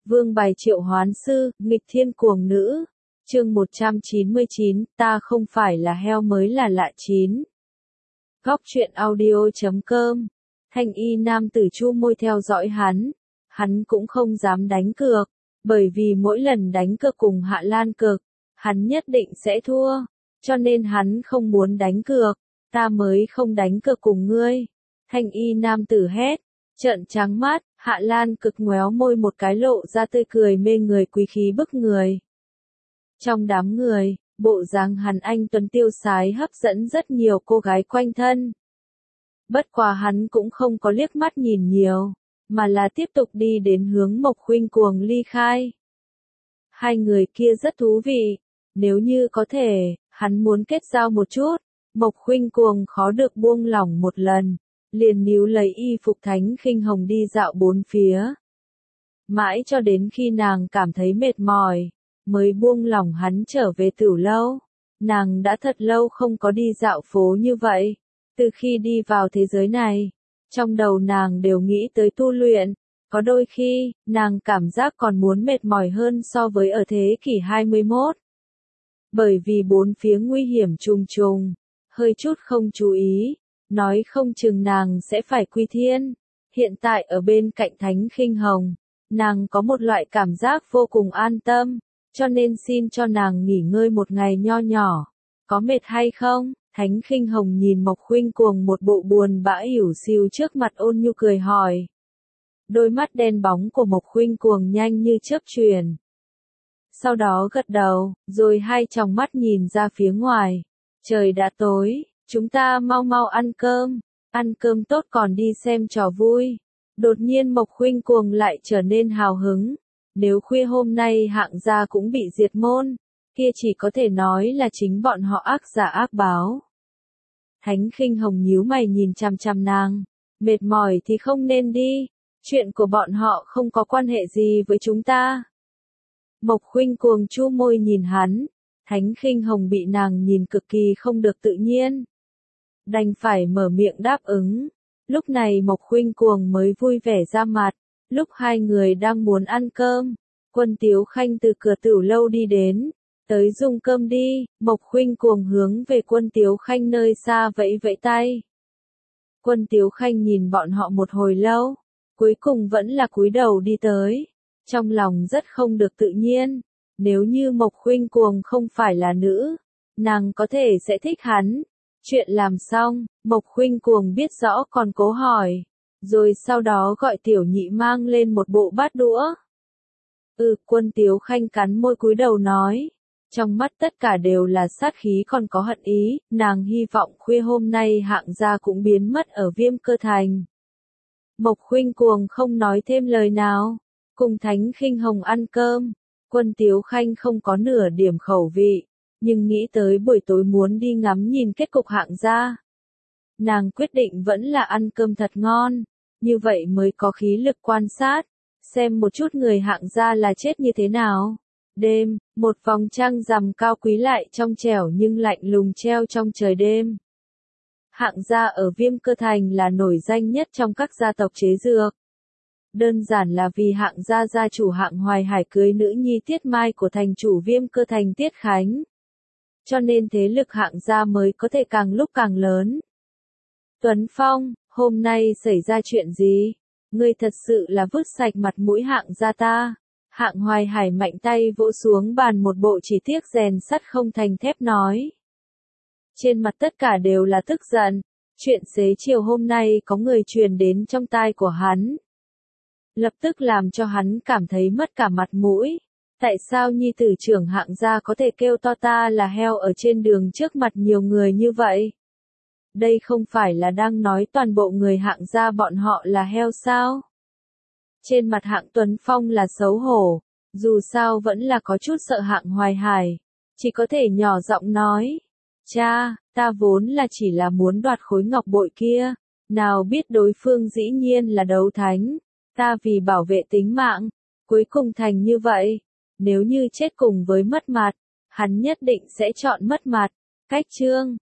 Vương Bài Triệu Hoán Sư, nghịch thiên cuồng nữ. Chương 199, ta không phải là heo mới là lạ 9. Góc truyện audio.com. Thanh y nam tử chu môi theo dõi hắn cũng không dám đánh cược, bởi vì mỗi lần đánh cược cùng Hạ Lan Cực, hắn nhất định sẽ thua, cho nên hắn không muốn đánh cược, ta mới không đánh cược cùng ngươi. Thanh y nam tử hét, trợn trắng mắt, Hạ Lan Cực ngoéo môi một cái lộ ra tươi cười mê người quý khí bức người. Trong đám người, bộ dáng hắn anh tuấn tiêu sái hấp dẫn rất nhiều cô gái quanh thân. Bất quá hắn cũng không có liếc mắt nhìn nhiều, mà là tiếp tục đi đến hướng Mộc Khuynh Cuồng ly khai. Hai người kia rất thú vị, nếu như có thể, hắn muốn kết giao một chút. Mộc Khuynh Cuồng khó được buông lỏng một lần, liền níu lấy y phục Thánh Khinh Hồng đi dạo bốn phía. Mãi cho đến khi nàng cảm thấy mệt mỏi, mới buông lỏng hắn trở về tửu lâu. Nàng đã thật lâu không có đi dạo phố như vậy. Từ khi đi vào thế giới này, trong đầu nàng đều nghĩ tới tu luyện. Có đôi khi, nàng cảm giác còn muốn mệt mỏi hơn so với ở thế kỷ 21. Bởi vì bốn phía nguy hiểm trùng trùng, hơi chút không chú ý, nói không chừng nàng sẽ phải quy thiên. Hiện tại ở bên cạnh Thánh Khinh Hồng, nàng có một loại cảm giác vô cùng an tâm, cho nên xin cho nàng nghỉ ngơi một ngày nho nhỏ. Có mệt hay không? Thánh Khinh Hồng nhìn Mộc Khuynh Cuồng một bộ buồn bã ỉu xìu trước mặt ôn nhu cười hỏi. Đôi mắt đen bóng của Mộc Khuynh Cuồng nhanh như chớp chuyển. Sau đó gật đầu, rồi hai tròng mắt nhìn ra phía ngoài. Trời đã tối, chúng ta mau mau ăn cơm tốt còn đi xem trò vui. Đột nhiên Mộc Khuynh Cuồng lại trở nên hào hứng. Nếu khuya hôm nay Hạng gia cũng bị diệt môn, kia chỉ có thể nói là chính bọn họ ác giả ác báo. Thánh Khinh Hồng nhíu mày nhìn chằm chằm nàng, mệt mỏi thì không nên đi, chuyện của bọn họ không có quan hệ gì với chúng ta. Mộc Khuynh Cuồng chu môi nhìn hắn, Thánh Khinh Hồng bị nàng nhìn cực kỳ không được tự nhiên. Đành phải mở miệng đáp ứng, lúc này Mộc Khuynh Cuồng mới vui vẻ ra mặt, lúc hai người đang muốn ăn cơm, Quân Tiếu Khanh từ cửa tửu lâu đi đến. Tới dùng cơm đi, Mộc Khuynh Cuồng hướng về Quân Tiếu Khanh nơi xa vẫy vẫy tay. Quân Tiếu Khanh nhìn bọn họ một hồi lâu, cuối cùng vẫn là cúi đầu đi tới, trong lòng rất không được tự nhiên, nếu như Mộc Khuynh Cuồng không phải là nữ, nàng có thể sẽ thích hắn. Chuyện làm xong, Mộc Khuynh Cuồng biết rõ còn cố hỏi, rồi sau đó gọi Tiểu Nhị mang lên một bộ bát đũa. Quân Tiếu Khanh cắn môi cúi đầu nói. Trong mắt tất cả đều là sát khí còn có hận ý, nàng hy vọng khuya hôm nay Hạng gia cũng biến mất ở Viêm Cơ Thành. Mộc Khuynh Cuồng không nói thêm lời nào, cùng Thánh Khinh Hồng ăn cơm. Quân Tiếu Khanh không có nửa điểm khẩu vị, nhưng nghĩ tới buổi tối muốn đi ngắm nhìn kết cục Hạng gia, nàng quyết định vẫn là ăn cơm thật ngon, như vậy mới có khí lực quan sát, xem một chút người Hạng gia là chết như thế nào. Đêm, một vòng trăng rằm cao quý lại trong trẻo nhưng lạnh lùng treo trong trời đêm. Hạng gia ở Viêm Cơ Thành là nổi danh nhất trong các gia tộc chế dược. Đơn giản là vì Hạng gia gia chủ Hạng Hoài Hải cưới nữ nhi Tiết Mai của thành chủ Viêm Cơ Thành Tiết Khánh. Cho nên thế lực Hạng gia mới có thể càng lúc càng lớn. Tuấn Phong, hôm nay xảy ra chuyện gì? Ngươi thật sự là vứt sạch mặt mũi Hạng gia ta. Hạng Hoài Hải mạnh tay vỗ xuống bàn một bộ chỉ tiếc rèn sắt không thành thép nói. Trên mặt tất cả đều là tức giận, chuyện xế chiều hôm nay có người truyền đến trong tai của hắn. Lập tức làm cho hắn cảm thấy mất cả mặt mũi. Tại sao nhi tử trưởng Hạng gia có thể kêu to ta là heo ở trên đường trước mặt nhiều người như vậy? Đây không phải là đang nói toàn bộ người Hạng gia bọn họ là heo sao? Trên mặt Hạng Tuấn Phong là xấu hổ, dù sao vẫn là có chút sợ Hạng Hoài Hải, chỉ có thể nhỏ giọng nói, cha, ta vốn là chỉ là muốn đoạt khối ngọc bội kia, nào biết đối phương dĩ nhiên là đấu thánh, ta vì bảo vệ tính mạng, cuối cùng thành như vậy, nếu như chết cùng với mất mặt, hắn nhất định sẽ chọn mất mặt. Cách chương